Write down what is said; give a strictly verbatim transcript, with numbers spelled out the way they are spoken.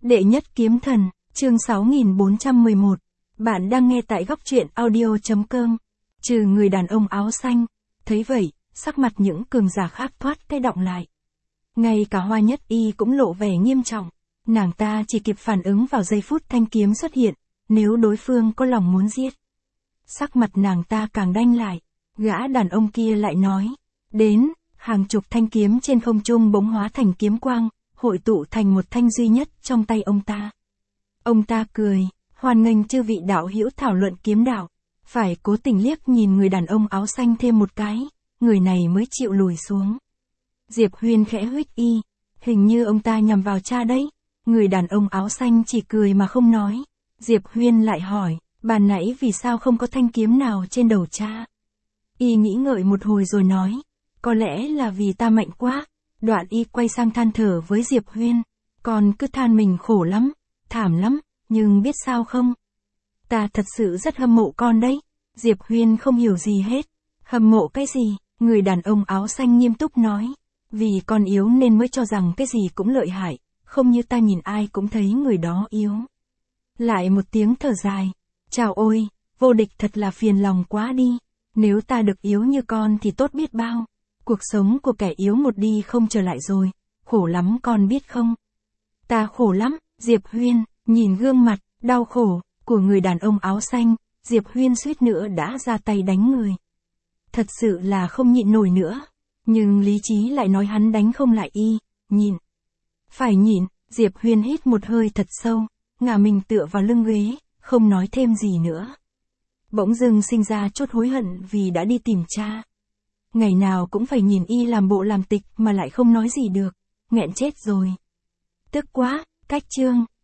Đệ nhất kiếm thần, chương sáu nghìn bốn trăm mười một. Bạn đang nghe tại góc truyện audio chấm com. Trừ người đàn ông áo xanh. Thấy vậy, sắc mặt những cường giả khác thoát cái động lại. Ngay cả Hoa Nhất Y cũng lộ vẻ nghiêm trọng. Nàng ta chỉ kịp phản ứng vào giây phút thanh kiếm xuất hiện, nếu đối phương có lòng muốn giết. Sắc mặt nàng ta càng đanh lại, gã đàn ông kia lại nói, đến, hàng chục thanh kiếm trên không trung bỗng hóa thành kiếm quang, hội tụ thành một thanh duy nhất trong tay ông ta. Ông ta cười, hoan nghênh chư vị đạo hữu thảo luận kiếm đạo, phải cố tình liếc nhìn người đàn ông áo xanh thêm một cái, người này mới chịu lùi xuống. Diệp Huyên khẽ huýt y, hình như ông ta nhằm vào cha đấy. Người đàn ông áo xanh chỉ cười mà không nói. Diệp Huyên lại hỏi, bà nãy vì sao không có thanh kiếm nào trên đầu cha? Y nghĩ ngợi một hồi rồi nói, có lẽ là vì ta mạnh quá. Đoạn y quay sang than thở với Diệp Huyên, con cứ than mình khổ lắm, thảm lắm, nhưng biết sao không? Ta thật sự rất hâm mộ con đấy. Diệp Huyên không hiểu gì hết. Hâm mộ cái gì? Người đàn ông áo xanh nghiêm túc nói, vì con yếu nên mới cho rằng cái gì cũng lợi hại, không như ta nhìn ai cũng thấy người đó yếu. Lại một tiếng thở dài, chào ôi, vô địch thật là phiền lòng quá đi, nếu ta được yếu như con thì tốt biết bao. Cuộc sống của kẻ yếu một đi không trở lại rồi, khổ lắm con biết không? Ta khổ lắm. Diệp Huyên, nhìn gương mặt, đau khổ, của người đàn ông áo xanh, Diệp Huyên suýt nữa đã ra tay đánh người. Thật sự là không nhịn nổi nữa, nhưng lý trí lại nói hắn đánh không lại y, nhịn. Phải nhịn. Diệp Huyên hít một hơi thật sâu, ngả mình tựa vào lưng ghế, không nói thêm gì nữa. Bỗng dưng sinh ra chút hối hận vì đã đi tìm cha. Ngày nào cũng phải nhìn y làm bộ làm tịch mà lại không nói gì được, nghẹn chết rồi. Tức quá, cách chương.